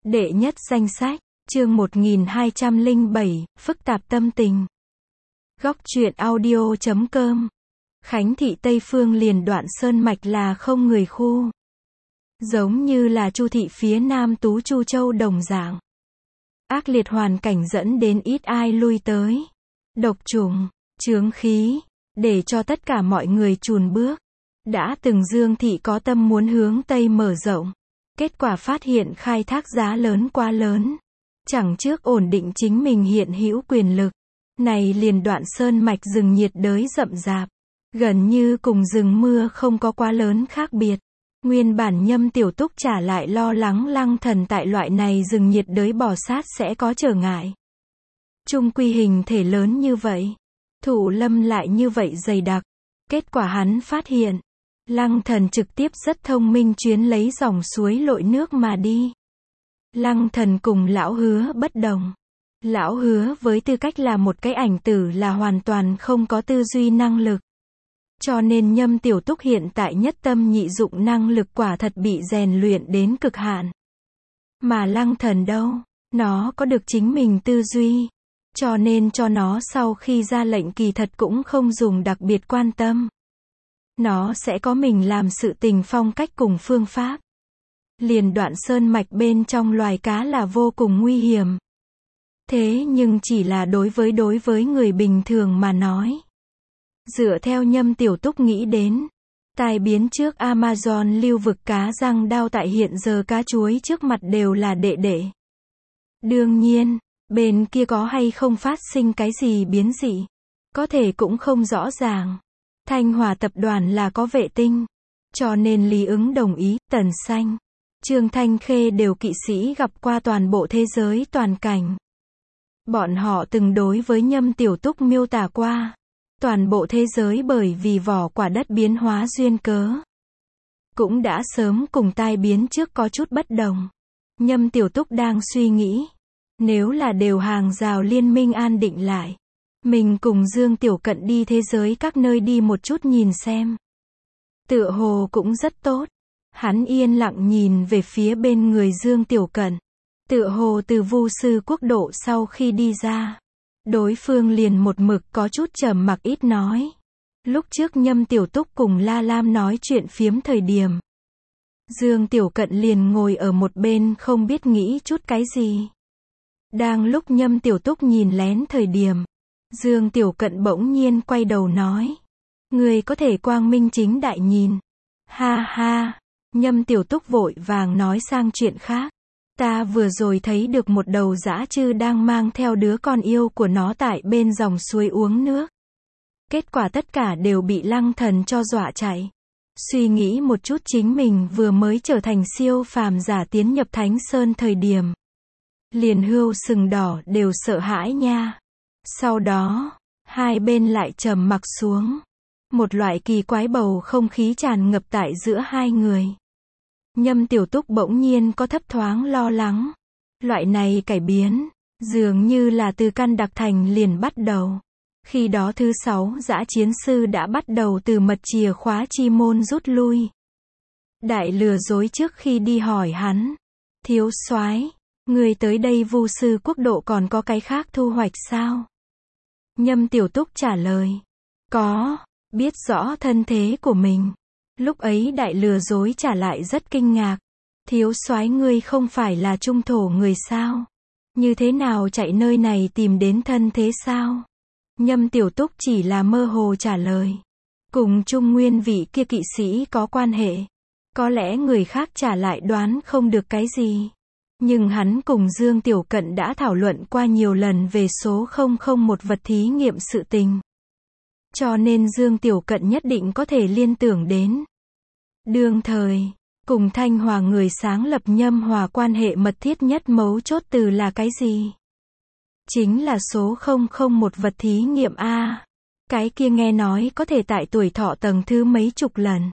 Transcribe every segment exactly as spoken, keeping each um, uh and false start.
Đệ nhất danh sách, chương một nghìn hai trăm lẻ bảy, phức tạp tâm tình. Góc truyện audio chấm com. Khánh thị Tây Phương liền đoạn sơn mạch là không người khu. Giống như là Chu thị phía nam Tú Chu Châu đồng dạng. Ác liệt hoàn cảnh dẫn đến ít ai lui tới. Độc trùng, chướng khí, để cho tất cả mọi người chùn bước. Đã từng Dương thị có tâm muốn hướng Tây mở rộng. Kết quả phát hiện khai thác giá lớn quá lớn. Chẳng trước ổn định chính mình hiện hữu quyền lực. Này liền đoạn sơn mạch rừng nhiệt đới rậm rạp. Gần như cùng rừng mưa không có quá lớn khác biệt. Nguyên bản Nhâm Tiểu Túc trả lại lo lắng Lăng Thần tại loại này rừng nhiệt đới bò sát sẽ có trở ngại. Trung quy hình thể lớn như vậy. Thủ lâm lại như vậy dày đặc. Kết quả hắn phát hiện. Lăng Thần trực tiếp rất thông minh chuyến lấy dòng suối lội nước mà đi. Lăng Thần cùng lão Hứa bất đồng. Lão Hứa với tư cách là một cái ảnh tử là hoàn toàn không có tư duy năng lực. Cho nên Nhâm Tiểu Túc hiện tại nhất tâm nhị dụng năng lực quả thật bị rèn luyện đến cực hạn. Mà Lăng Thần đâu, nó có được chính mình tư duy. Cho nên cho nó sau khi ra lệnh kỳ thật cũng không dùng đặc biệt quan tâm. Nó sẽ có mình làm sự tình phong cách cùng phương pháp. Liền đoạn sơn mạch bên trong loài cá là vô cùng nguy hiểm. Thế nhưng chỉ là đối với đối với người bình thường mà nói. Dựa theo Nhâm Tiểu Túc nghĩ đến. Tai biến trước Amazon lưu vực cá răng đao tại hiện giờ cá chuối trước mặt đều là đệ đệ. Đương nhiên, bên kia có hay không phát sinh cái gì biến dị. Có thể cũng không rõ ràng. Thanh Hòa tập đoàn là có vệ tinh. Cho nên Lý Ứng đồng ý, Tần Xanh, Trương Thanh Khê đều kỵ sĩ gặp qua toàn bộ thế giới toàn cảnh. Bọn họ từng đối với Nhâm Tiểu Túc miêu tả qua. Toàn bộ thế giới bởi vì vỏ quả đất biến hóa duyên cớ. Cũng đã sớm cùng tai biến trước có chút bất đồng. Nhâm Tiểu Túc đang suy nghĩ. Nếu là đều hàng rào liên minh an định lại. Mình cùng Dương Tiểu Cận đi thế giới các nơi đi một chút nhìn xem. Tựa hồ cũng rất tốt. Hắn yên lặng nhìn về phía bên người Dương Tiểu Cận. Tựa hồ từ Vu Sư Quốc độ sau khi đi ra. Đối phương liền một mực có chút trầm mặc ít nói. Lúc trước Nhâm Tiểu Túc cùng La Lam nói chuyện phiếm thời điểm. Dương Tiểu Cận liền ngồi ở một bên không biết nghĩ chút cái gì. Đang lúc Nhâm Tiểu Túc nhìn lén thời điểm. Dương Tiểu Cận bỗng nhiên quay đầu nói. Người có thể quang minh chính đại nhìn. Ha ha. Nhâm Tiểu Túc vội vàng nói sang chuyện khác. Ta vừa rồi thấy được một đầu dã trư đang mang theo đứa con yêu của nó tại bên dòng suối uống nước. Kết quả tất cả đều bị Lăng Thần cho dọa chạy. Suy nghĩ một chút chính mình vừa mới trở thành siêu phàm giả tiến nhập Thánh Sơn thời điểm. Liền hươu sừng đỏ đều sợ hãi nha. Sau đó, hai bên lại trầm mặc xuống. Một loại kỳ quái bầu không khí tràn ngập tại giữa hai người. Nhâm Tiểu Túc bỗng nhiên có thấp thoáng lo lắng. Loại này cải biến, dường như là từ căn đặc thành liền bắt đầu. Khi đó thứ sáu dã chiến sư đã bắt đầu từ mật chìa khóa chi môn rút lui. Đại lừa dối trước khi đi hỏi hắn. Thiếu soái, người tới đây Vu Sư Quốc độ còn có cái khác thu hoạch sao? Nhâm Tiểu Túc trả lời. Có, biết rõ thân thế của mình. Lúc ấy đại lừa dối trả lại rất kinh ngạc. Thiếu soái ngươi không phải là trung thổ người sao? Như thế nào chạy nơi này tìm đến thân thế sao? Nhâm Tiểu Túc chỉ là mơ hồ trả lời. Cùng Trung Nguyên vị kia kỵ sĩ có quan hệ. Có lẽ người khác trả lại đoán không được cái gì. Nhưng hắn cùng Dương Tiểu Cận đã thảo luận qua nhiều lần về số không không một vật thí nghiệm sự tình. Cho nên Dương Tiểu Cận nhất định có thể liên tưởng đến. Đương thời, cùng Thanh Hòa người sáng lập Nhâm Hòa quan hệ mật thiết nhất mấu chốt từ là cái gì? Chính là số không không một vật thí nghiệm A. Cái kia nghe nói có thể tại tuổi thọ tầng thứ mấy chục lần.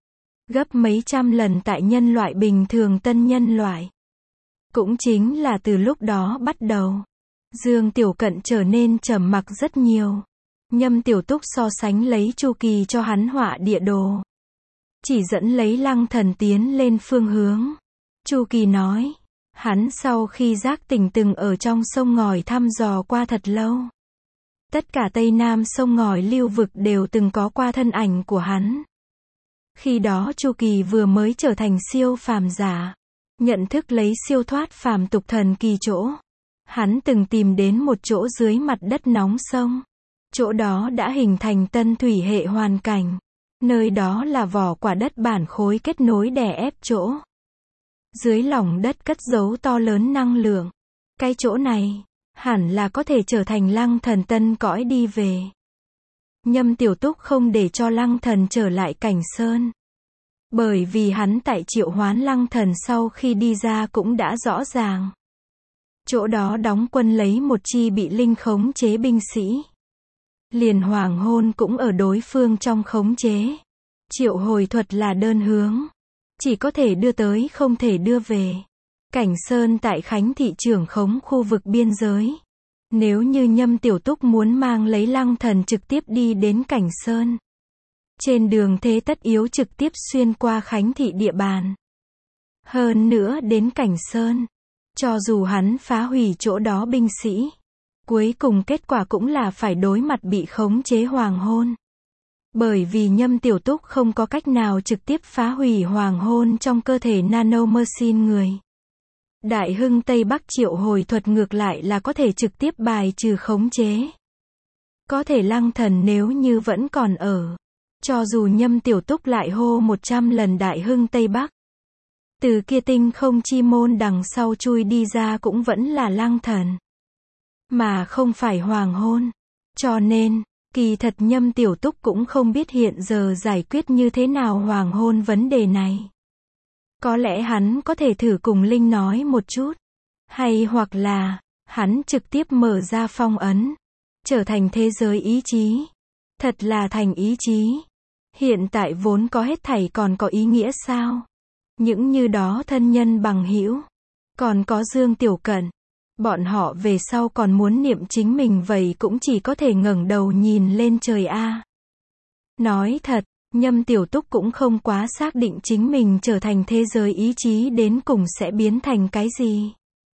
Gấp mấy trăm lần tại nhân loại bình thường tân nhân loại. Cũng chính là từ lúc đó bắt đầu. Dương Tiểu Cận trở nên trầm mặc rất nhiều. Nhâm Tiểu Túc so sánh lấy chu kỳ cho hắn họa địa đồ. Chỉ dẫn lấy Lăng Thần tiến lên phương hướng. Chu kỳ nói. Hắn sau khi giác tỉnh từng ở trong sông ngòi thăm dò qua thật lâu. Tất cả Tây Nam sông ngòi lưu vực đều từng có qua thân ảnh của hắn. Khi đó Chu Kỳ vừa mới trở thành siêu phàm giả, nhận thức lấy siêu thoát phàm tục thần kỳ chỗ. Hắn từng tìm đến một chỗ dưới mặt đất nóng sông. Chỗ đó đã hình thành tân thủy hệ hoàn cảnh. Nơi đó là vỏ quả đất bản khối kết nối đè ép chỗ. Dưới lòng đất cất giấu to lớn năng lượng. Cái chỗ này, hẳn là có thể trở thành Lăng Thần tân cõi đi về. Nhâm Tiểu Túc không để cho Lăng Thần trở lại Cảnh Sơn. Bởi vì hắn tại triệu hoán Lăng Thần sau khi đi ra cũng đã rõ ràng. Chỗ đó đóng quân lấy một chi bị linh khống chế binh sĩ. Liền hoàng hôn cũng ở đối phương trong khống chế. Triệu hồi thuật là đơn hướng. Chỉ có thể đưa tới không thể đưa về. Cảnh Sơn tại Khánh thị trưởng khống khu vực biên giới. Nếu như Nhâm Tiểu Túc muốn mang lấy Lăng Thần trực tiếp đi đến Cảnh Sơn. Trên đường thế tất yếu trực tiếp xuyên qua Khánh thị địa bàn. Hơn nữa đến Cảnh Sơn. Cho dù hắn phá hủy chỗ đó binh sĩ. Cuối cùng kết quả cũng là phải đối mặt bị khống chế hoàng hôn. Bởi vì Nhâm Tiểu Túc không có cách nào trực tiếp phá hủy hoàng hôn trong cơ thể nanomachine người. Đại hưng Tây Bắc triệu hồi thuật ngược lại là có thể trực tiếp bài trừ khống chế. Có thể Lăng Thần nếu như vẫn còn ở. Cho dù Nhâm Tiểu Túc lại hô một trăm lần Đại hưng Tây Bắc. Từ kia tinh không chi môn đằng sau chui đi ra cũng vẫn là Lăng Thần. Mà không phải hoàng hôn. Cho nên, kỳ thật Nhâm Tiểu Túc cũng không biết hiện giờ giải quyết như thế nào hoàng hôn vấn đề này. Có lẽ hắn có thể thử cùng Linh nói một chút. Hay hoặc là, hắn trực tiếp mở ra phong ấn. Trở thành thế giới ý chí. Thật là thành ý chí. Hiện tại vốn có hết thảy còn có ý nghĩa sao? Những như đó thân nhân bằng hữu. Còn có Dương Tiểu Cẩn. Bọn họ về sau còn muốn niệm chính mình vậy cũng chỉ có thể ngẩng đầu nhìn lên trời a. Nói thật, Nhâm Tiểu Túc cũng không quá xác định chính mình trở thành thế giới ý chí đến cùng sẽ biến thành cái gì.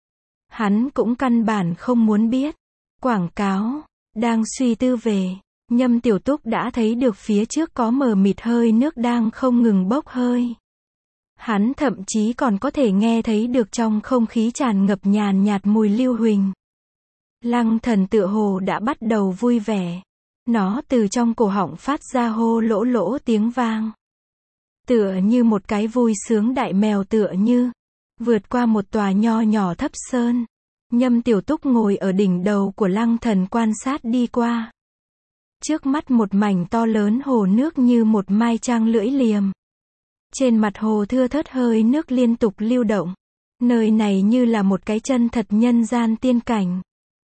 Hắn cũng căn bản không muốn biết. Quảng cáo, đang suy tư về, Nhâm Tiểu Túc đã thấy được phía trước có mờ mịt hơi nước đang không ngừng bốc hơi. Hắn thậm chí còn có thể nghe thấy được trong không khí tràn ngập nhàn nhạt mùi lưu huỳnh. Lăng Thần tựa hồ đã bắt đầu vui vẻ. Nó từ trong cổ họng phát ra hô lỗ lỗ tiếng vang. Tựa như một cái vui sướng đại mèo tựa như. Vượt qua một tòa nho nhỏ thấp sơn. Nhâm Tiểu Túc ngồi ở đỉnh đầu của Lăng Thần quan sát đi qua. Trước mắt một mảnh to lớn hồ nước như một mai trang lưỡi liềm. Trên mặt hồ thưa thớt hơi nước liên tục lưu động. Nơi này như là một cái chân thật nhân gian tiên cảnh.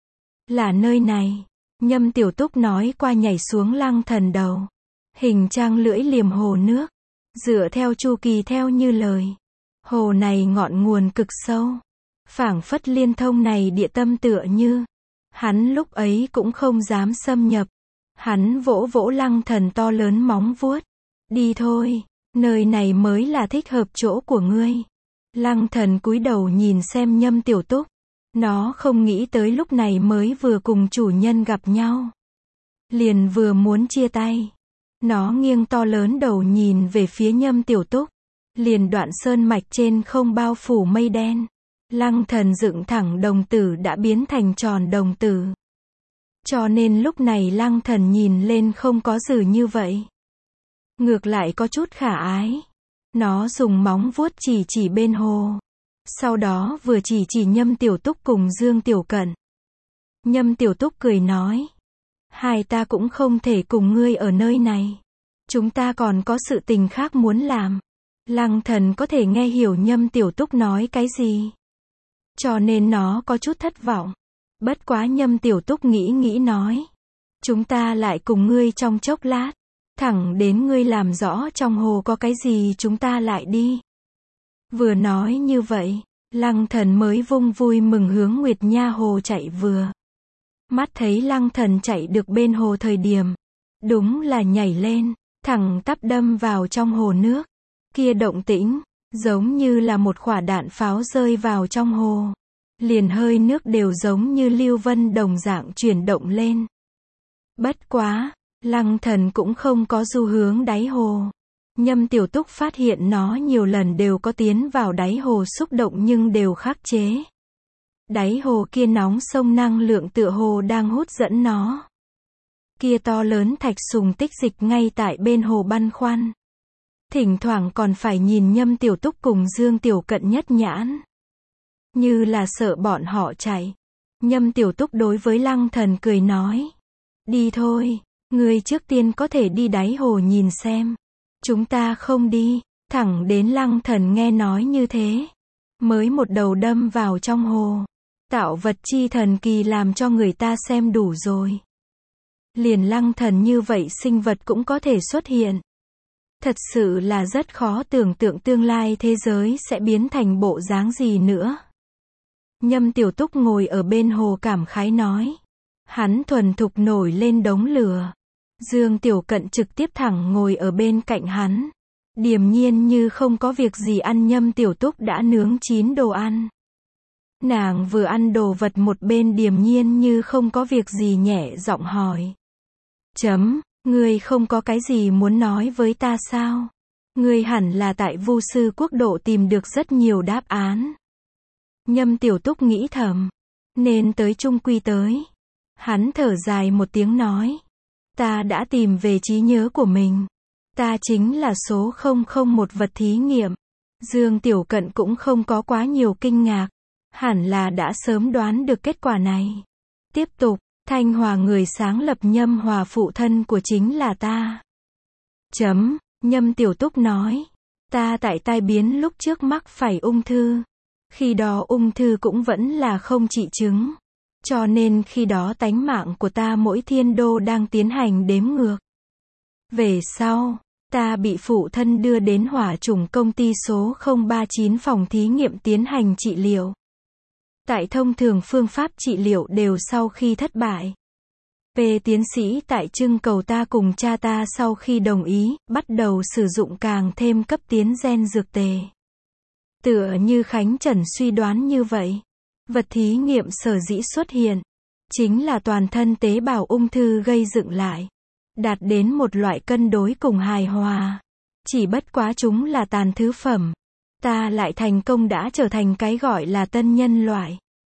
Là nơi này. Nhâm Tiểu Túc nói qua nhảy xuống Lăng Thần đầu. Hình trang lưỡi liềm hồ nước. Dựa theo chu kỳ theo như lời. Hồ này ngọn nguồn cực sâu. Phảng phất liên thông này địa tâm tựa như. Hắn lúc ấy cũng không dám xâm nhập. Hắn vỗ vỗ Lăng Thần to lớn móng vuốt. Đi thôi. Nơi này mới là thích hợp chỗ của ngươi. Lăng Thần cúi đầu nhìn xem Nhâm Tiểu Túc. Nó không nghĩ tới lúc này mới vừa cùng chủ nhân gặp nhau. Liền vừa muốn chia tay. Nó nghiêng to lớn đầu nhìn về phía Nhâm Tiểu Túc. Liền đoạn sơn mạch trên không bao phủ mây đen. Lăng Thần dựng thẳng đồng tử đã biến thành tròn đồng tử. Cho nên lúc này Lăng Thần nhìn lên không có dữ như vậy. Ngược lại có chút khả ái. Nó dùng móng vuốt chỉ chỉ bên hồ. Sau đó vừa chỉ chỉ Nhâm Tiểu Túc cùng Dương Tiểu Cẩn. Nhâm Tiểu Túc cười nói. Hai ta cũng không thể cùng ngươi ở nơi này. Chúng ta còn có sự tình khác muốn làm. Lăng Thần có thể nghe hiểu Nhâm Tiểu Túc nói cái gì. Cho nên nó có chút thất vọng. Bất quá Nhâm Tiểu Túc nghĩ nghĩ nói. Chúng ta lại cùng ngươi trong chốc lát. Thẳng đến ngươi làm rõ trong hồ có cái gì chúng ta lại đi. Vừa nói như vậy, Lăng Thần mới vung vui mừng hướng Nguyệt Nha Hồ chạy vừa. Mắt thấy Lăng Thần chạy được bên hồ thời điểm. Đúng là nhảy lên, thẳng tắp đâm vào trong hồ nước. Kia động tĩnh, Giống như là một quả đạn pháo rơi vào trong hồ. Liền hơi nước đều giống như lưu vân đồng dạng chuyển động lên. Bất quá, Lăng Thần cũng không có du hướng đáy hồ. Nhâm Tiểu Túc phát hiện nó nhiều lần đều có tiến vào đáy hồ xúc động nhưng đều khắc chế. Đáy hồ kia nóng sông năng lượng tựa hồ đang hút dẫn nó. Kia to lớn thạch sùng tích dịch ngay tại bên hồ băn khoăn. Thỉnh thoảng còn phải nhìn Nhâm Tiểu Túc cùng Dương Tiểu Cận nhất nhãn. Như là sợ bọn họ chạy. Nhâm Tiểu Túc đối với Lăng Thần cười nói. Đi thôi, ngươi trước tiên có thể đi đáy hồ nhìn xem. Chúng ta không đi, thẳng đến Lăng Thần nghe nói như thế. Mới một đầu đâm vào trong hồ. Tạo vật chi thần kỳ làm cho người ta xem đủ rồi. Liền Lăng Thần như vậy sinh vật cũng có thể xuất hiện. Thật sự là rất khó tưởng tượng tương lai thế giới sẽ biến thành bộ dáng gì nữa. Nhâm Tiểu Túc ngồi ở bên hồ cảm khái nói. Hắn thuần thục nổi lên đống lửa. Dương Tiểu Cận trực tiếp thẳng ngồi ở bên cạnh hắn. Điềm nhiên như không có việc gì ăn. Nhâm Tiểu Túc đã nướng chín đồ ăn. Nàng vừa ăn đồ vật một bên điềm nhiên như không có việc gì nhẹ giọng hỏi. Chấm, ngươi không có cái gì muốn nói với ta sao? Ngươi hẳn là tại Vu Sư Quốc độ tìm được rất nhiều đáp án. Nhâm Tiểu Túc nghĩ thầm. Nên tới chung quy tới. Hắn thở dài một tiếng nói. Ta đã tìm về trí nhớ của mình. Ta chính là số không không một vật thí nghiệm. Dương Tiểu Cận cũng không có quá nhiều kinh ngạc. Hẳn là đã sớm đoán được kết quả này. Tiếp tục, Thanh Hòa người sáng lập Nhâm Hòa phụ thân của chính là ta. Chấm, Nhâm Tiểu Túc nói. Ta tại tai biến lúc trước mắc phải ung thư. Khi đó ung thư cũng vẫn là không trị chứng. Cho nên khi đó tánh mạng của ta mỗi thiên đô đang tiến hành đếm ngược. Về sau, ta bị phụ thân đưa đến hỏa chủng công ty số không ba chín phòng thí nghiệm tiến hành trị liệu. Tại thông thường phương pháp trị liệu đều sau khi thất bại. P tiến sĩ tại trưng cầu ta cùng cha ta sau khi đồng ý, bắt đầu sử dụng càng thêm cấp tiến gen dược tề. Tựa như Khánh Trần suy đoán như vậy. Vật thí nghiệm sở dĩ xuất hiện, chính là toàn thân tế bào ung thư gây dựng lại, đạt đến một loại cân đối cùng hài hòa. Chỉ bất quá chúng là tàn thứ phẩm. Ta lại thành công đã trở thành cái gọi là tân nhân loại.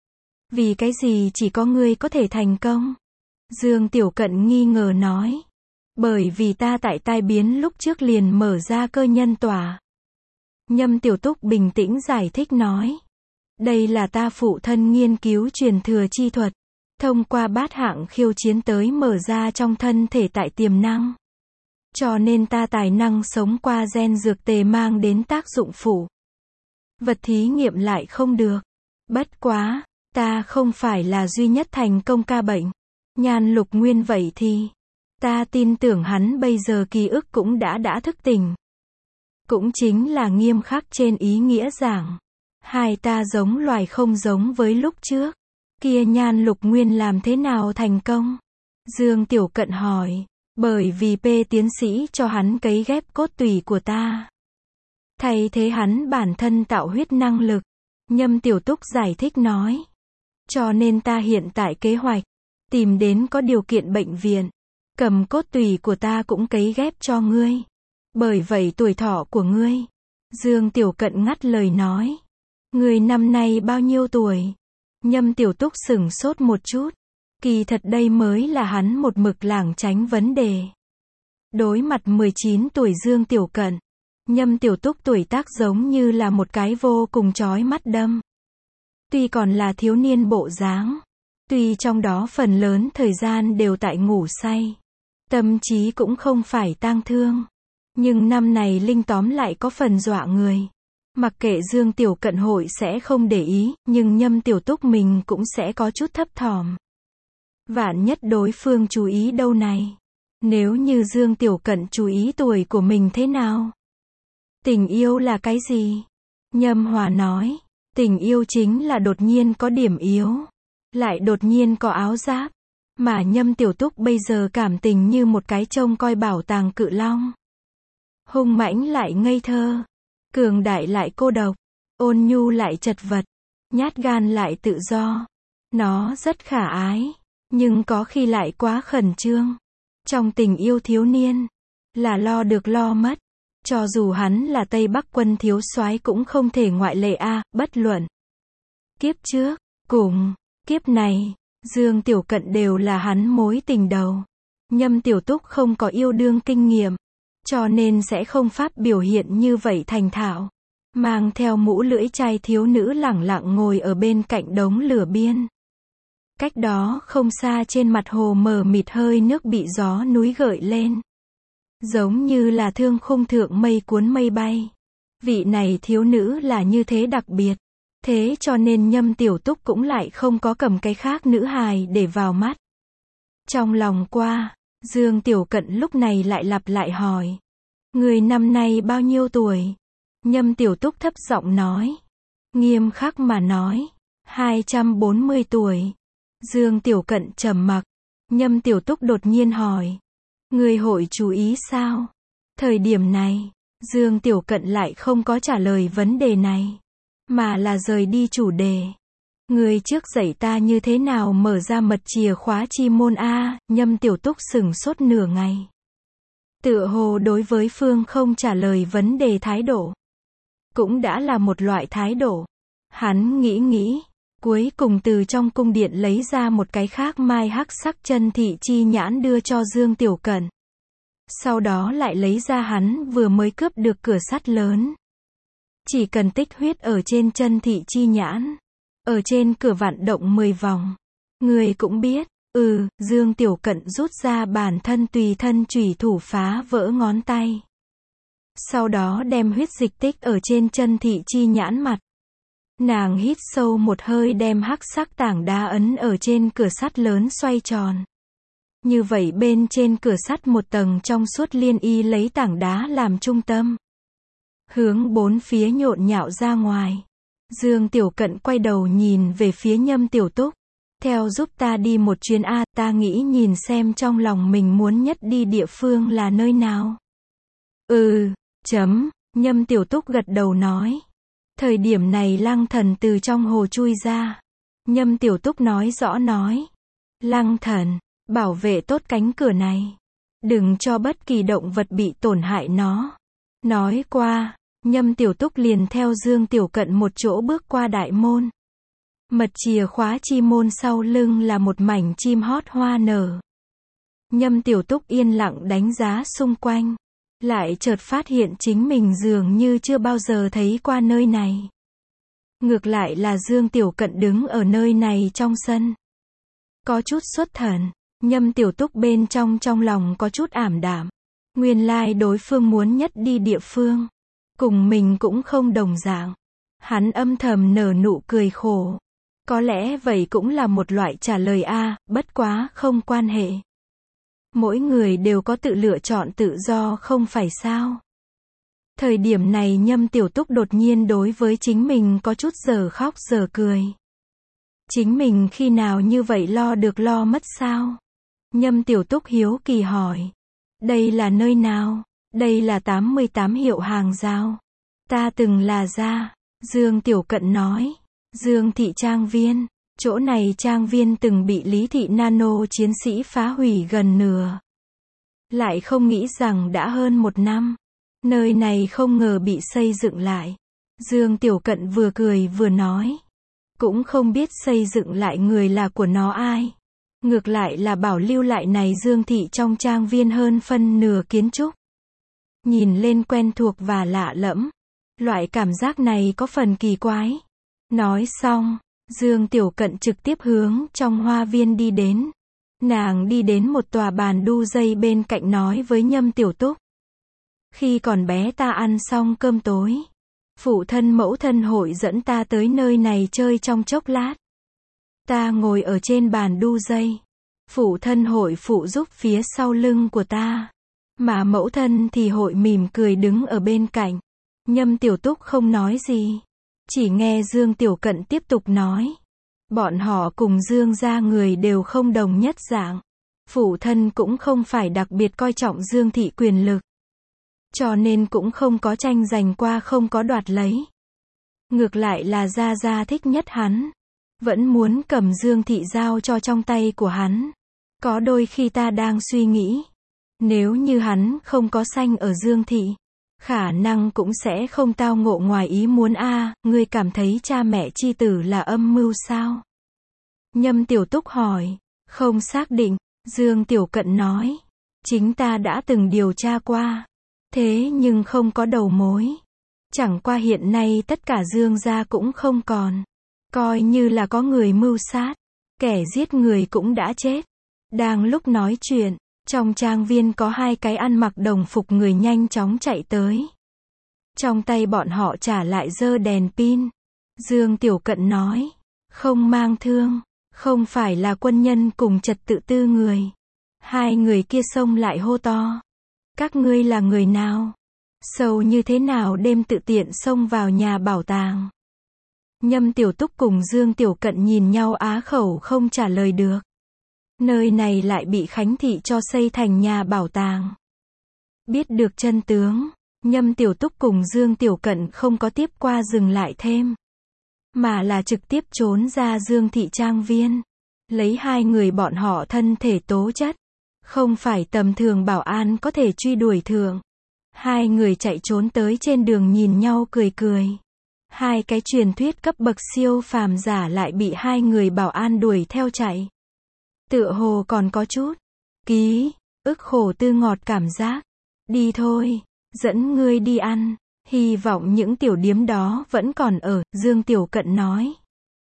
Vì cái gì chỉ có ngươi có thể thành công? Dương Tiểu Cận nghi ngờ nói. Bởi vì ta tại tai biến lúc trước liền mở ra cơ nhân tỏa. Nhâm Tiểu Túc bình tĩnh giải thích nói. Đây là ta phụ thân nghiên cứu truyền thừa chi thuật. Thông qua bát hạng khiêu chiến tới mở ra trong thân thể tại tiềm năng. Cho nên ta tài năng sống qua gen dược tề mang đến tác dụng phụ. Vật thí nghiệm lại không được. Bất quá, ta không phải là duy nhất thành công ca bệnh. Nhan Lục Nguyên vậy thì, ta tin tưởng hắn bây giờ ký ức cũng đã đã thức tỉnh. Cũng chính là nghiêm khắc trên ý nghĩa giảng. Hai ta giống loài không giống với lúc trước. Kia Nhan Lục Nguyên làm thế nào thành công? Dương Tiểu Cận hỏi. Bởi vì P tiến sĩ cho hắn cấy ghép cốt tủy của ta. Thay thế hắn bản thân tạo huyết năng lực. Nhâm Tiểu Túc giải thích nói. Cho nên ta hiện tại kế hoạch. Tìm đến có điều kiện bệnh viện. Cầm cốt tủy của ta cũng cấy ghép cho ngươi. Bởi vậy tuổi thọ của ngươi. Dương Tiểu Cận ngắt lời nói. Ngươi năm nay bao nhiêu tuổi? Nhâm Tiểu Túc sửng sốt một chút. Kỳ thật đây mới là hắn một mực lảng tránh vấn đề. Đối mặt mười chín tuổi Dương Tiểu Cận. Nhâm Tiểu Túc tuổi tác giống như là một cái vô cùng chói mắt đâm. Tuy còn là thiếu niên bộ dáng. Tuy trong đó phần lớn thời gian đều tại ngủ say. Tâm trí cũng không phải tang thương. Nhưng năm này Linh tóm lại có phần dọa người. Mặc kệ Dương Tiểu Cận hội sẽ không để ý, nhưng Nhâm Tiểu Túc mình cũng sẽ có chút thấp thỏm. Vạn nhất đối phương chú ý đâu này. Nếu như Dương Tiểu Cận chú ý tuổi của mình thế nào? Tình yêu là cái gì? Nhâm Hòa nói. Tình yêu chính là đột nhiên có điểm yếu. Lại đột nhiên có áo giáp. Mà Nhâm Tiểu Túc bây giờ cảm tình như một cái trông coi bảo tàng cự long. Hung mãnh lại ngây thơ. Cường đại lại cô độc, ôn nhu lại chật vật, nhát gan lại tự do. Nó rất khả ái, nhưng có khi lại quá khẩn trương. Trong tình yêu thiếu niên, là lo được lo mất. Cho dù hắn là Tây Bắc quân thiếu soái cũng không thể ngoại lệ a, bất luận. Kiếp trước, cùng, kiếp này, Dương Tiểu Cận đều là hắn mối tình đầu. Nhâm Tiểu Túc không có yêu đương kinh nghiệm, cho nên sẽ không pháp biểu hiện như vậy thành thạo. Mang theo mũ lưỡi chai thiếu nữ lẳng lặng ngồi ở bên cạnh đống lửa biên. Cách đó không xa trên mặt hồ mờ mịt hơi nước bị gió núi gợi lên. Giống như là thương khung thượng mây cuốn mây bay. Vị này thiếu nữ là như thế đặc biệt. Thế cho nên Nhâm Tiểu Túc cũng lại không có cầm cái khác nữ hài để vào mắt. Trong lòng qua, Dương Tiểu Cận lúc này lại lặp lại hỏi. Người năm nay bao nhiêu tuổi? Nhâm Tiểu Túc thấp giọng nói. Nghiêm khắc mà nói. hai trăm bốn mươi tuổi. Dương Tiểu Cận trầm mặc. Nhâm Tiểu Túc đột nhiên hỏi. Người hội chú ý sao? Thời điểm này, Dương Tiểu Cận lại không có trả lời vấn đề này. Mà là rời đi chủ đề. Người trước dạy ta như thế nào mở ra mật chìa khóa chi môn A, Nhâm Tiểu Túc sửng sốt nửa ngày. Tựa hồ đối với Phương không trả lời vấn đề thái độ. Cũng đã là một loại thái độ. Hắn nghĩ nghĩ, cuối cùng từ trong cung điện lấy ra một cái khác mai hắc sắc chân thị chi nhãn đưa cho Dương Tiểu Cận. Sau đó lại lấy ra hắn vừa mới cướp được cửa sắt lớn. Chỉ cần tích huyết ở trên chân thị chi nhãn. Ở trên cửa vạn động mười vòng. Người cũng biết, ừ, Dương Tiểu Cận rút ra bản thân tùy thân chủy thủ phá vỡ ngón tay. Sau đó đem huyết dịch tích ở trên chân thị chi nhãn mặt. Nàng hít sâu một hơi đem hắc sắc tảng đá ấn ở trên cửa sắt lớn xoay tròn. Như vậy bên trên cửa sắt một tầng trong suốt liên y lấy tảng đá làm trung tâm. Hướng bốn phía nhộn nhạo ra ngoài. Dương Tiểu Cận quay đầu nhìn về phía Nhâm Tiểu Túc. Theo giúp ta đi một chuyến A, ta nghĩ nhìn xem trong lòng mình muốn nhất đi địa phương là nơi nào. Ừ, chấm, Nhâm Tiểu Túc gật đầu nói. Thời điểm này Lăng Thần từ trong hồ chui ra. Nhâm Tiểu Túc nói rõ nói. Lăng Thần, bảo vệ tốt cánh cửa này. Đừng cho bất kỳ động vật bị tổn hại nó. Nói qua, Nhâm Tiểu Túc liền theo Dương Tiểu Cận một chỗ bước qua đại môn. Mật chìa khóa chi môn sau lưng là một mảnh chim hót hoa nở. Nhâm Tiểu Túc yên lặng đánh giá xung quanh. Lại chợt phát hiện chính mình dường như chưa bao giờ thấy qua nơi này. Ngược lại là Dương Tiểu Cận đứng ở nơi này trong sân. Có chút xuất thần, Nhâm Tiểu Túc bên trong trong lòng có chút ảm đạm. Nguyên lai đối phương muốn nhất đi địa phương. Cùng mình cũng không đồng dạng. Hắn âm thầm nở nụ cười khổ. Có lẽ vậy cũng là một loại trả lời a, bất quá không quan hệ. Mỗi người đều có tự lựa chọn tự do không phải sao. Thời điểm này Nhâm Tiểu Túc đột nhiên đối với chính mình có chút giờ khóc giờ cười. Chính mình khi nào như vậy lo được lo mất sao? Nhâm Tiểu Túc hiếu kỳ hỏi. Đây là nơi nào? Đây là tám mươi tám hiệu hàng giao. Ta từng là ra. Dương Tiểu Cận nói. Dương thị trang viên. Chỗ này trang viên từng bị Lý thị nano chiến sĩ phá hủy gần nửa. Lại không nghĩ rằng đã hơn một năm. Nơi này không ngờ bị xây dựng lại. Dương Tiểu Cận vừa cười vừa nói. Cũng không biết xây dựng lại người là của nó ai. Ngược lại là bảo lưu lại này Dương thị trong trang viên hơn phân nửa kiến trúc. Nhìn lên quen thuộc và lạ lẫm. Loại cảm giác này có phần kỳ quái. Nói xong, Dương Tiểu Cận trực tiếp hướng trong hoa viên đi đến. Nàng đi đến một tòa bàn đu dây bên cạnh nói với Nhâm Tiểu Túc. Khi còn bé ta ăn xong cơm tối. Phụ thân mẫu thân hội dẫn ta tới nơi này chơi trong chốc lát. Ta ngồi ở trên bàn đu dây. Phụ thân hội phụ giúp phía sau lưng của ta. Mà mẫu thân thì hội mỉm cười đứng ở bên cạnh. Nhâm Tiểu Túc không nói gì. Chỉ nghe Dương Tiểu Cận tiếp tục nói. Bọn họ cùng Dương gia người đều không đồng nhất dạng. Phụ thân cũng không phải đặc biệt coi trọng Dương thị quyền lực. Cho nên cũng không có tranh giành qua, không có đoạt lấy. Ngược lại là Gia Gia thích nhất hắn. Vẫn muốn cầm Dương Thị giao cho trong tay của hắn. Có đôi khi ta đang suy nghĩ, nếu như hắn không có sanh ở Dương Thị, khả năng cũng sẽ không tao ngộ ngoài ý muốn a. À, ngươi cảm thấy cha mẹ chi tử là âm mưu sao? Nhâm Tiểu Túc hỏi. Không xác định, Dương Tiểu Cận nói. Chính ta đã từng điều tra qua. Thế nhưng không có đầu mối. Chẳng qua hiện nay tất cả Dương gia cũng không còn. Coi như là có người mưu sát. Kẻ giết người cũng đã chết. Đang lúc nói chuyện, trong trang viên có hai cái ăn mặc đồng phục người nhanh chóng chạy tới. Trong tay bọn họ trả lại giơ đèn pin. Dương Tiểu Cận nói. Không mang thương. Không phải là quân nhân cùng trật tự tư người. Hai người kia xông lại hô to. Các ngươi là người nào? Sâu như thế nào đêm tự tiện xông vào nhà bảo tàng? Nhâm Tiểu Túc cùng Dương Tiểu Cận nhìn nhau á khẩu không trả lời được. Nơi này lại bị Khánh Thị cho xây thành nhà bảo tàng. Biết được chân tướng, Nhâm Tiểu Túc cùng Dương Tiểu Cận không có tiếp qua dừng lại thêm, mà là trực tiếp trốn ra Dương Thị trang viên. Lấy hai người bọn họ thân thể tố chất, không phải tầm thường bảo an có thể truy đuổi thượng. Hai người chạy trốn tới trên đường nhìn nhau cười cười. Hai cái truyền thuyết cấp bậc siêu phàm giả lại bị hai người bảo an đuổi theo chạy. Tựa hồ còn có chút ký ức khổ tư ngọt cảm giác. Đi thôi, dẫn ngươi đi ăn. Hy vọng những tiểu điếm đó vẫn còn ở, Dương Tiểu Cận nói.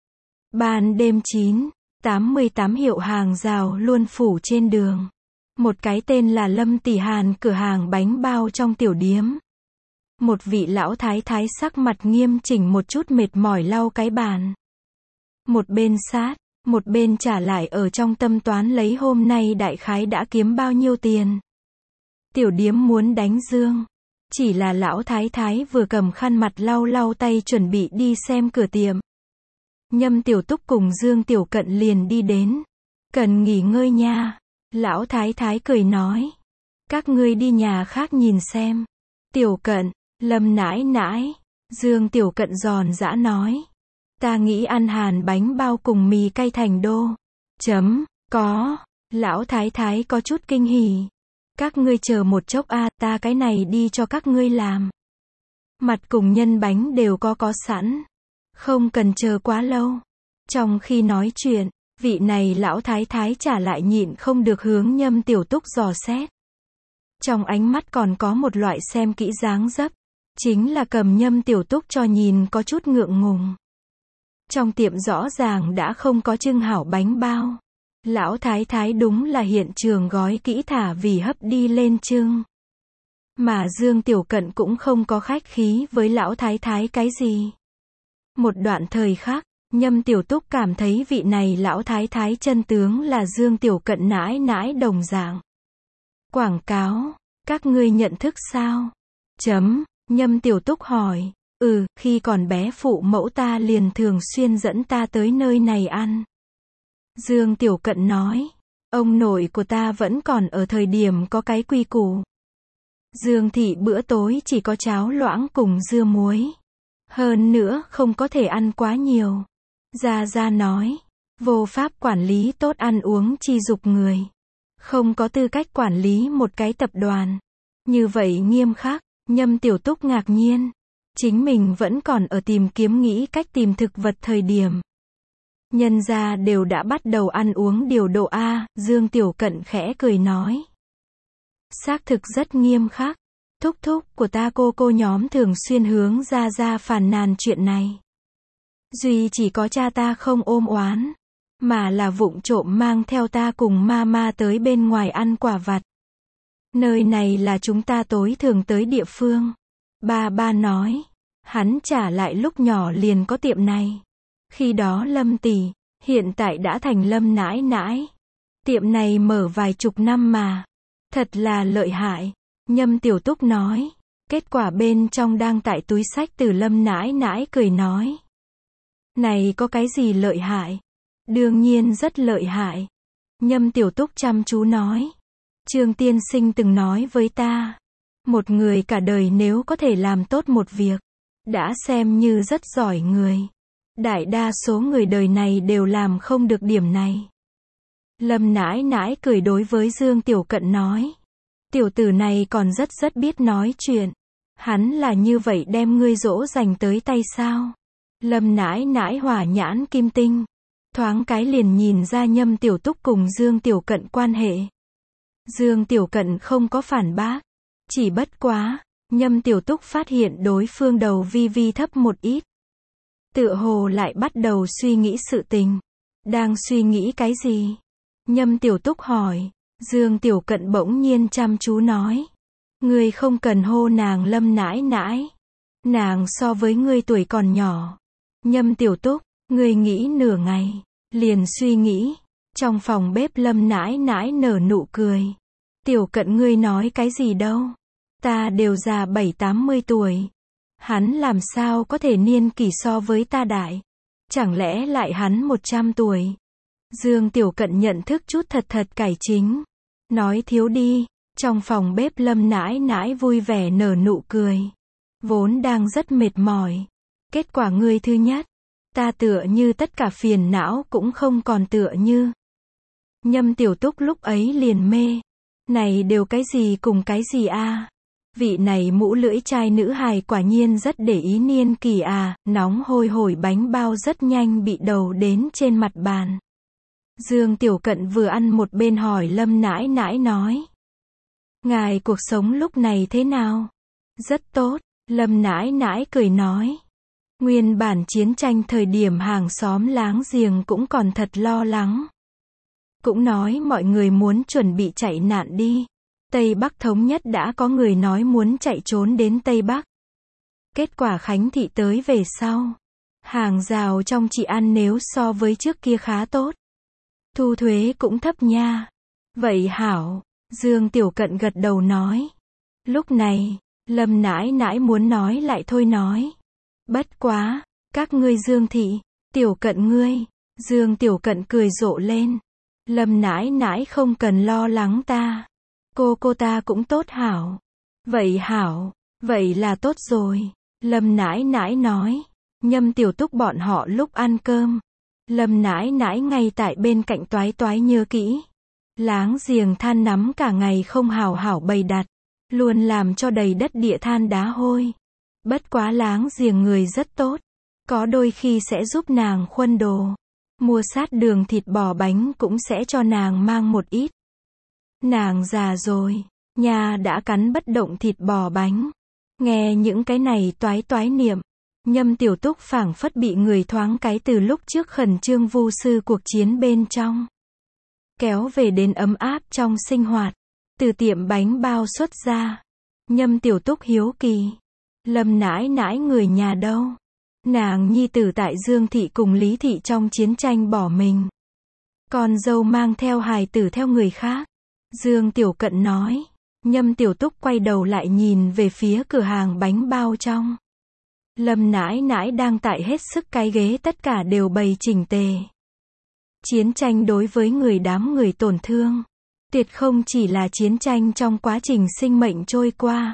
Ban đêm chín, tám mươi tám hiệu hàng rào luôn phủ trên đường. Một cái tên là Lâm Tỷ Hàn cửa hàng bánh bao trong tiểu điếm. Một vị lão thái thái sắc mặt nghiêm chỉnh một chút mệt mỏi lau cái bàn. Một bên sát, một bên trả lại ở trong tâm toán lấy hôm nay đại khái đã kiếm bao nhiêu tiền. Tiểu điếm muốn đánh Dương. Chỉ là lão thái thái vừa cầm khăn mặt lau lau tay chuẩn bị đi xem cửa tiệm. Nhâm Tiểu Túc cùng Dương Tiểu Cận liền đi đến. Cần nghỉ ngơi nha. Lão thái thái cười nói. Các ngươi đi nhà khác nhìn xem. Tiểu Cận, Lâm nãi nãi. Dương Tiểu Cận giòn giã nói. Ta nghĩ ăn hàn bánh bao cùng mì cay thành đô. Chấm, có. Lão thái thái có chút kinh hỉ. Các ngươi chờ một chốc a, à, ta cái này đi cho các ngươi làm. Mặt cùng nhân bánh đều có có sẵn. Không cần chờ quá lâu. Trong khi nói chuyện, vị này lão thái thái trả lại nhịn không được hướng Nhâm Tiểu Túc dò xét. Trong ánh mắt còn có một loại xem kỹ dáng dấp. Chính là cầm Nhâm Tiểu Túc cho nhìn có chút ngượng ngùng. Trong tiệm rõ ràng đã không có trưng hảo bánh bao. Lão thái thái đúng là hiện trường gói kỹ thả vì hấp đi lên trưng. Mà Dương Tiểu Cận cũng không có khách khí với lão thái thái cái gì. Một đoạn thời khắc, Nhâm Tiểu Túc cảm thấy vị này lão thái thái chân tướng là Dương Tiểu Cận nãi nãi đồng dạng. Quảng cáo, các ngươi nhận thức sao? Chấm, Nhâm Tiểu Túc hỏi. Ừ, khi còn bé phụ mẫu ta liền thường xuyên dẫn ta tới nơi này ăn. Dương Tiểu Cận nói. Ông nội của ta vẫn còn ở thời điểm có cái quy củ. Dương Thị bữa tối chỉ có cháo loãng cùng dưa muối. Hơn nữa không có thể ăn quá nhiều. Gia Gia nói. Vô pháp quản lý tốt ăn uống chi dục người. Không có tư cách quản lý một cái tập đoàn. Như vậy nghiêm khắc. Nhâm Tiểu Túc ngạc nhiên. Chính mình vẫn còn ở tìm kiếm nghĩ cách tìm thực vật thời điểm. Nhân gia đều đã bắt đầu ăn uống điều độ A, Dương Tiểu Cận khẽ cười nói. Xác thực rất nghiêm khắc. Thúc thúc của ta cô cô nhóm thường xuyên hướng Gia Gia phàn nàn chuyện này. Duy chỉ có cha ta không ôm oán, mà là vụng trộm mang theo ta cùng mama tới bên ngoài ăn quả vặt. Nơi này là chúng ta tối thường tới địa phương. Ba ba nói. Hắn trả lại lúc nhỏ liền có tiệm này. Khi đó Lâm tỷ, hiện tại đã thành Lâm nãi nãi. Tiệm này mở vài chục năm mà. Thật là lợi hại. Nhâm Tiểu Túc nói. Kết quả bên trong đang tại túi sách từ Lâm nãi nãi cười nói. Này có cái gì lợi hại? Đương nhiên rất lợi hại. Nhâm Tiểu Túc chăm chú nói. Trương tiên sinh từng nói với ta. Một người cả đời nếu có thể làm tốt một việc, đã xem như rất giỏi người. Đại đa số người đời này đều làm không được điểm này. Lâm nãi nãi cười đối với Dương Tiểu Cận nói. Tiểu tử này còn rất rất biết nói chuyện. Hắn là như vậy đem ngươi dỗ dành tới tay sao? Lâm nãi nãi hỏa nhãn kim tinh. Thoáng cái liền nhìn ra Nhâm Tiểu Túc cùng Dương Tiểu Cận quan hệ. Dương Tiểu Cận không có phản bác. Chỉ bất quá, Nhâm Tiểu Túc phát hiện đối phương đầu vi vi thấp một ít. Tựa hồ lại bắt đầu suy nghĩ sự tình. Đang suy nghĩ cái gì? Nhâm Tiểu Túc hỏi. Dương Tiểu Cận bỗng nhiên chăm chú nói. Ngươi không cần hô nàng Lâm nãi nãi. Nàng so với ngươi tuổi còn nhỏ. Nhâm Tiểu Túc, ngươi nghĩ nửa ngày. Liền suy nghĩ. Trong phòng bếp Lâm nãi nãi nở nụ cười. Tiểu Cận ngươi nói cái gì đâu. Ta đều già bảy tám mươi tuổi. Hắn làm sao có thể niên kỷ so với ta đại. Chẳng lẽ lại hắn một trăm tuổi. Dương Tiểu Cận nhận thức chút thật thật cải chính. Nói thiếu đi. Trong phòng bếp Lâm nãi nãi vui vẻ nở nụ cười. Vốn đang rất mệt mỏi. Kết quả ngươi thứ nhất. Ta tựa như tất cả phiền não cũng không còn tựa như. Nhâm Tiểu Túc lúc ấy liền mê. Này đều cái gì cùng cái gì a? Vị này mũ lưỡi trai nữ hài quả nhiên rất để ý niên kỳ à, nóng hôi hổi bánh bao rất nhanh bị đầu đến trên mặt bàn. Dương Tiểu Cận vừa ăn một bên hỏi Lâm nãi nãi nói. Ngài cuộc sống lúc này thế nào? Rất tốt, Lâm nãi nãi cười nói. Nguyên bản chiến tranh thời điểm hàng xóm láng giềng cũng còn thật lo lắng. Cũng nói mọi người muốn chuẩn bị chạy nạn đi. Tây Bắc thống nhất đã có người nói muốn chạy trốn đến Tây Bắc. Kết quả Khánh Thị tới về sau. Hàng rào trong chị ăn nếu so với trước kia khá tốt. Thu thuế cũng thấp nha. Vậy hảo, Dương Tiểu Cận gật đầu nói. Lúc này, Lâm nãi nãi muốn nói lại thôi nói. Bất quá, các ngươi Dương Thị, Tiểu Cận ngươi. Dương Tiểu Cận cười rộ lên. Lâm nãi nãi không cần lo lắng ta. Cô cô ta cũng tốt hảo. Vậy hảo, vậy là tốt rồi. Lâm nãi nãi nói. Nhâm Tiểu Túc bọn họ lúc ăn cơm. Lâm nãi nãi ngay tại bên cạnh toái toái nhớ kỹ. Láng giềng than nắm cả ngày không hảo hảo bày đặt. Luôn làm cho đầy đất địa than đá hôi. Bất quá láng giềng người rất tốt. Có đôi khi sẽ giúp nàng khuân đồ. Mua sát đường thịt bò bánh cũng sẽ cho nàng mang một ít. Nàng già rồi, nhà đã cắn bất động thịt bò bánh. Nghe những cái này toái toái niệm. Nhâm Tiểu Túc phảng phất bị người thoáng cái từ lúc trước khẩn trương vu sư cuộc chiến bên trong. Kéo về đến ấm áp trong sinh hoạt. Từ tiệm bánh bao xuất ra. Nhâm Tiểu Túc hiếu kỳ. Lâm nãi nãi người nhà đâu? Nàng nhi tử tại Dương Thị cùng Lý Thị trong chiến tranh bỏ mình. Con dâu mang theo hài tử theo người khác. Dương Tiểu Cận nói. Nhâm Tiểu Túc quay đầu lại nhìn về phía cửa hàng bánh bao trong. Lâm nãi nãi đang tại hết sức cái ghế tất cả đều bày chỉnh tề. Chiến tranh đối với người đám người tổn thương. Tuyệt không chỉ là chiến tranh trong quá trình sinh mệnh trôi qua.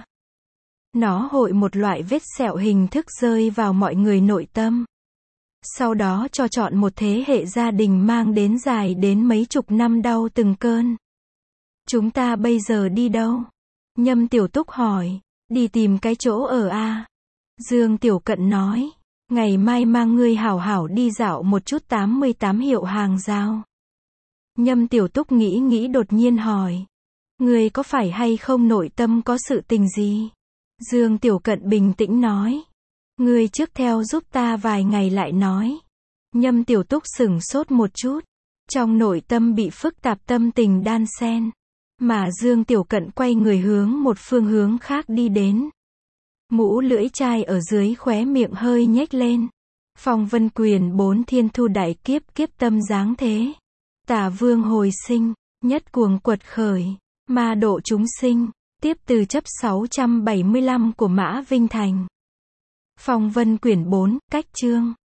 Nó hội một loại vết sẹo hình thức rơi vào mọi người nội tâm. Sau đó cho chọn một thế hệ gia đình mang đến dài đến mấy chục năm đau từng cơn. Chúng ta bây giờ đi đâu? Nhâm Tiểu Túc hỏi. Đi tìm cái chỗ ở a. Dương Tiểu Cận nói. Ngày mai mang ngươi hảo hảo đi dạo một chút tám mươi tám hiệu hàng rào. Nhâm Tiểu Túc nghĩ nghĩ đột nhiên hỏi. Ngươi có phải hay không nội tâm có sự tình gì? Dương Tiểu Cận bình tĩnh nói. Ngươi trước theo giúp ta vài ngày lại nói. Nhâm Tiểu Túc sửng sốt một chút. Trong nội tâm bị phức tạp tâm tình đan xen. Mà Dương Tiểu Cận quay người hướng một phương hướng khác đi đến. Mũ lưỡi trai ở dưới khóe miệng hơi nhếch lên. Phong vân quyền bốn thiên thu đại kiếp kiếp tâm dáng thế. Tả vương hồi sinh, nhất cuồng quật khởi, ma độ chúng sinh. Tiếp từ chấp sáu trăm bảy mươi lăm của Mã Vinh Thành. Phong vân quyển bốn, cách chương.